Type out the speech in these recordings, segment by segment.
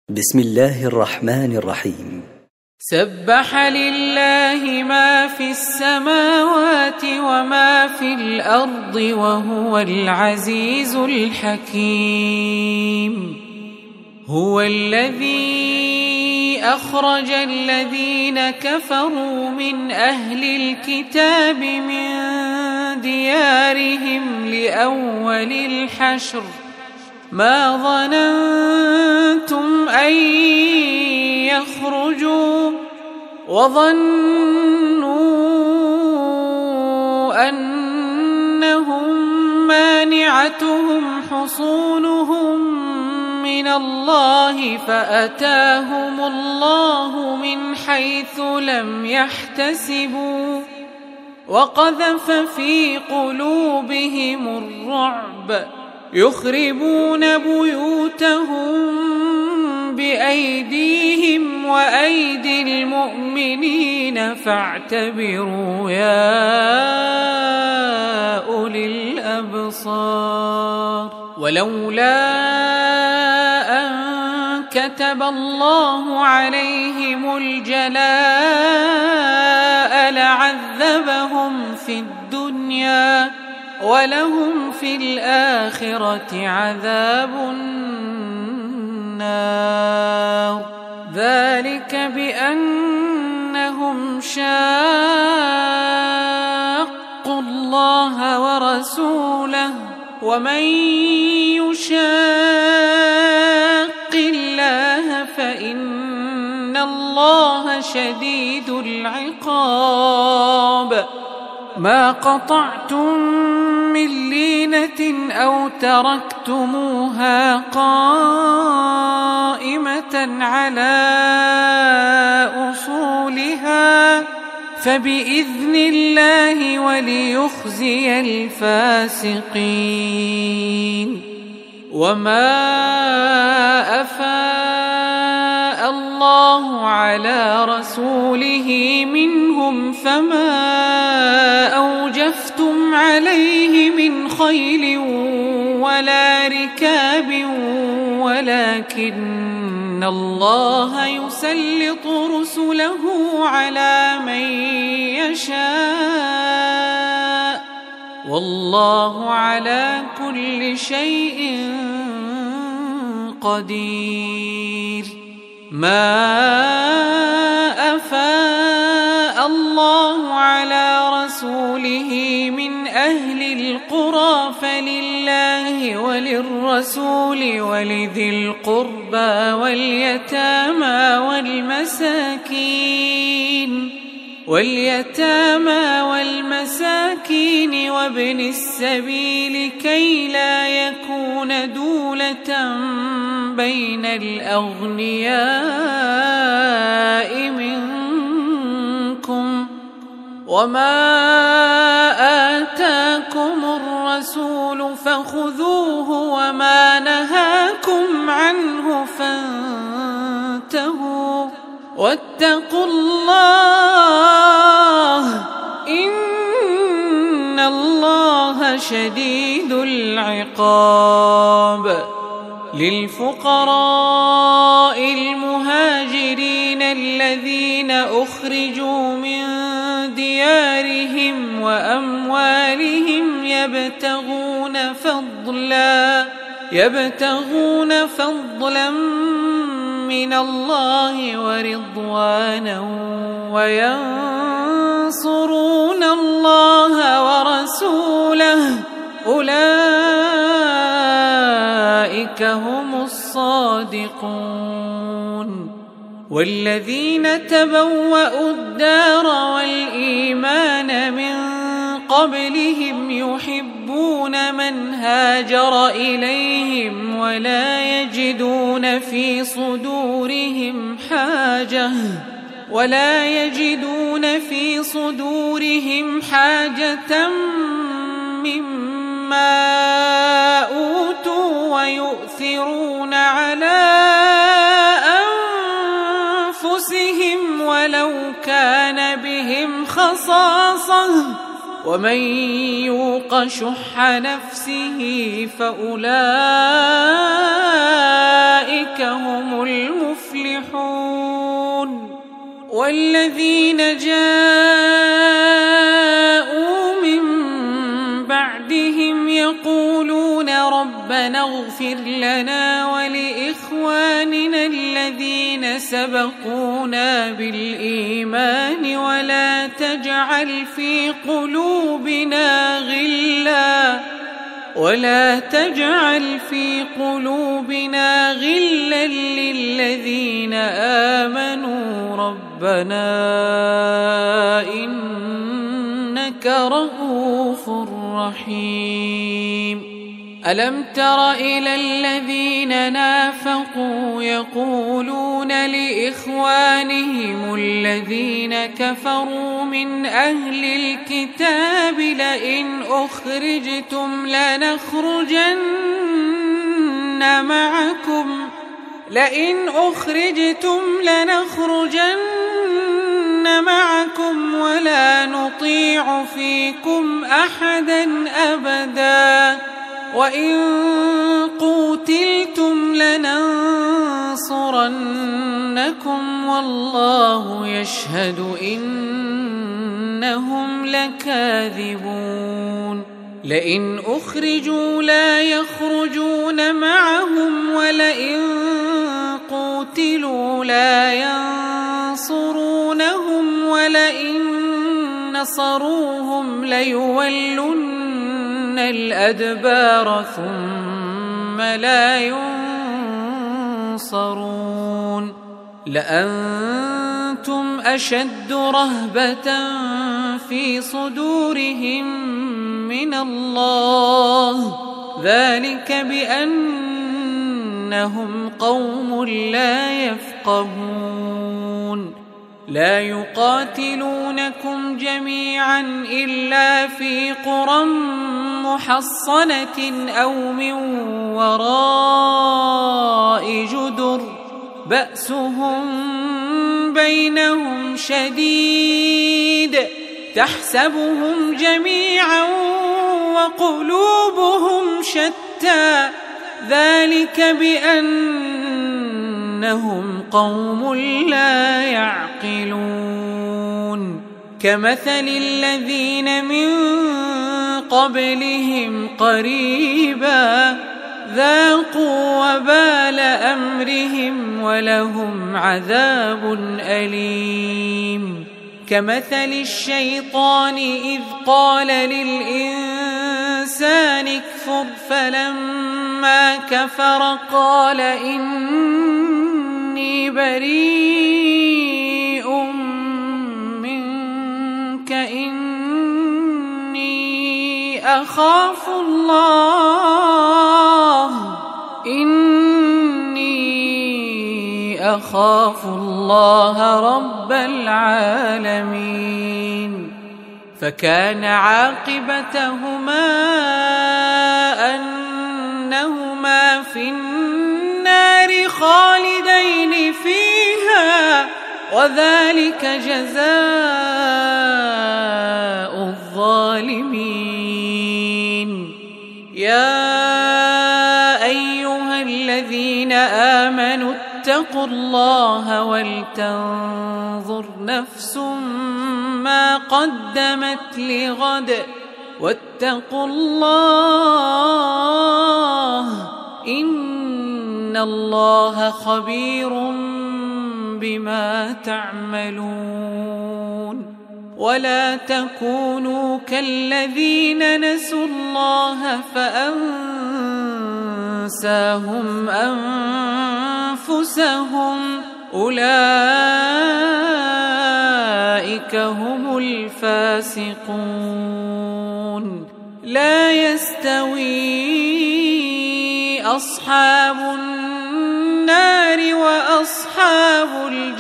بسم الله الرحمن الرحيم. سبح لله ما في السماوات وما في الأرض وهو العزيز الحكيم. هو الذي أخرج الذين كفروا من أهل الكتاب من ديارهم لأول الحشر ما ظننتم أن يخرجوا وظنوا أنهم مانعتهم حصونهم من الله فأتاهم الله من حيث لم يحتسبوا وقذف في قلوبهم الرعب يخربون بيوتهم بأيديهم وأيدي المؤمنين فاعتبروا يا أولي الأبصار. ولولا أن كتب الله عليهم الجلاء لعذبهم في الدنيا ولهم في الآخرة عذاب النار. ذلك بأنهم شاقوا الله ورسوله ومن يشاق الله فإن الله شديد العقاب. ما قطعتم من لينة أو تركتموها قائمة على أصولها فبإذن الله وليخزي الفاسقين. وما أفاء الله على رسوله منهم فما أوجفتم عليه من خيل ولا ركاب ولكن الله يسلط رسله على من يشاء والله على كل شيء قدير. ما أفاء الله على رسوله من أهل القرى فلله وللرسول ولذي القربى واليتامى والمساكين وابن السبيل كي لا يكون دولة بين الأغنياء منكم. وما آتاكم الرسول فخذوه وما نهاكم عنه فانتهوا واتقوا الله إن الله شديد العقاب. للفقراء المهاجرين الذين أخرجوا من ديارهم وأموالهم يبتغون فضلا من الله ورضوانا وينصرون الله ورسوله أولئك هم الصادقون. والذين تبوأوا الدار والإيمان من قبلهم يحبون من هاجر إليهم ولا يجدون في صدورهم حاجة مما أوتوا ويؤثرون على أنفسهم ولو كان بهم خصاصة ومن يوق شح نفسه فأولئك هم المفلحون والذين جاءوا من بعدهم يقولون ربنا اغفر لنا ولإخواننا الذين سبقونا بالإيمان ولا تجعل في قلوبنا غلا للذين آمنوا ربنا إنك رؤوف رحيم ألم تر إلى الذين نافقوا يقولون لإخوانهم الذين كفروا من أهل الكتاب لئن أخرجتم لنخرجن معكم ولا نطيع فيكم أحدا أبدا وإن قوتلتم لننصرنكم والله يشهد إنهم لكاذبون لئن أخرجوا لا يخرجون معهم ولئن قوتلوا لا ينصرونهم ولئن نصروهم ليولن الأدبار ثم لا ينصرون لأنتم أشد رهبة في صدورهم من الله ذلك بأنهم قوم لا يفقهون لا يقاتلونكم جميعا إلا في قرى محصنة أو من وراء جدر بأسهم بينهم شديد تحسبهم جميعا وقلوبهم شتى ذلك بأنهم قوم لا يعقلون كمثل الذين من قبلهم قريبا ذاقوا وبال أمرهم ولهم عذاب أليم كمثل الشيطان إذ قال للإنسان اكفر فلما كفر قال إني بريء منك إني أخاف الله رب العالمين فكان عاقبتهما أنهما في النار خالدين فيها وذلك جزاء الظالمين يا أيها الذين آمنوا اتقوا الله ولتنظر نفس ما قدمت لغد واتقوا الله إن الله خبير بما تعملون ولا تكونوا كالذين نسوا الله فأنساهم أنفسهم أولئك هم الفاسقون لا يستوي أصحاب النار وأصحاب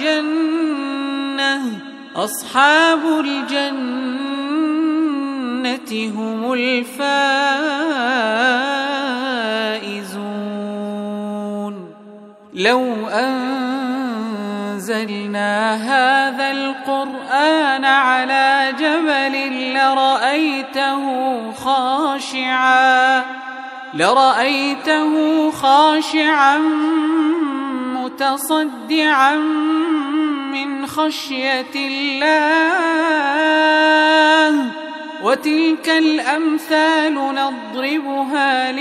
الجنة هم الفائزون لو أنزلنا هذا القرآن على جبل لرأيته خاشعا متصدعا من خشية الله. وتلك الأمثال نضربها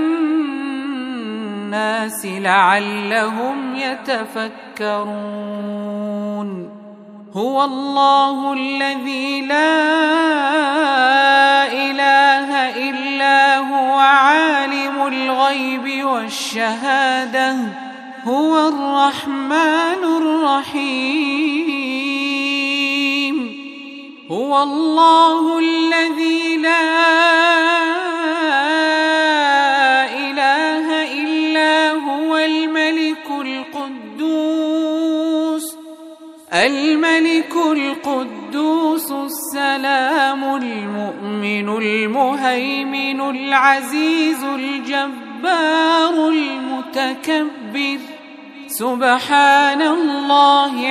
للناس لعلهم يتفكرون. هو الله الذي لا إله إلا هو عالم الغيب والشهادة هو الرحمن الرحيم. هو الله الذي لا إله إلا هو الملك القدوس السلام المؤمن المهيمن العزيز الجبار المتكبر. سبحان الله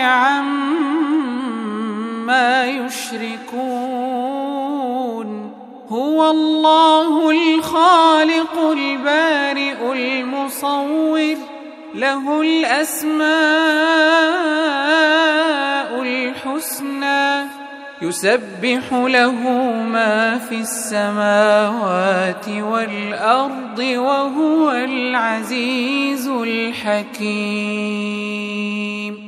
عما يشركون. هو الله الخالق البارئ المصور له الأسماء الحسنى يسبح له ما في السماوات والأرض وهو العزيز الحكيم.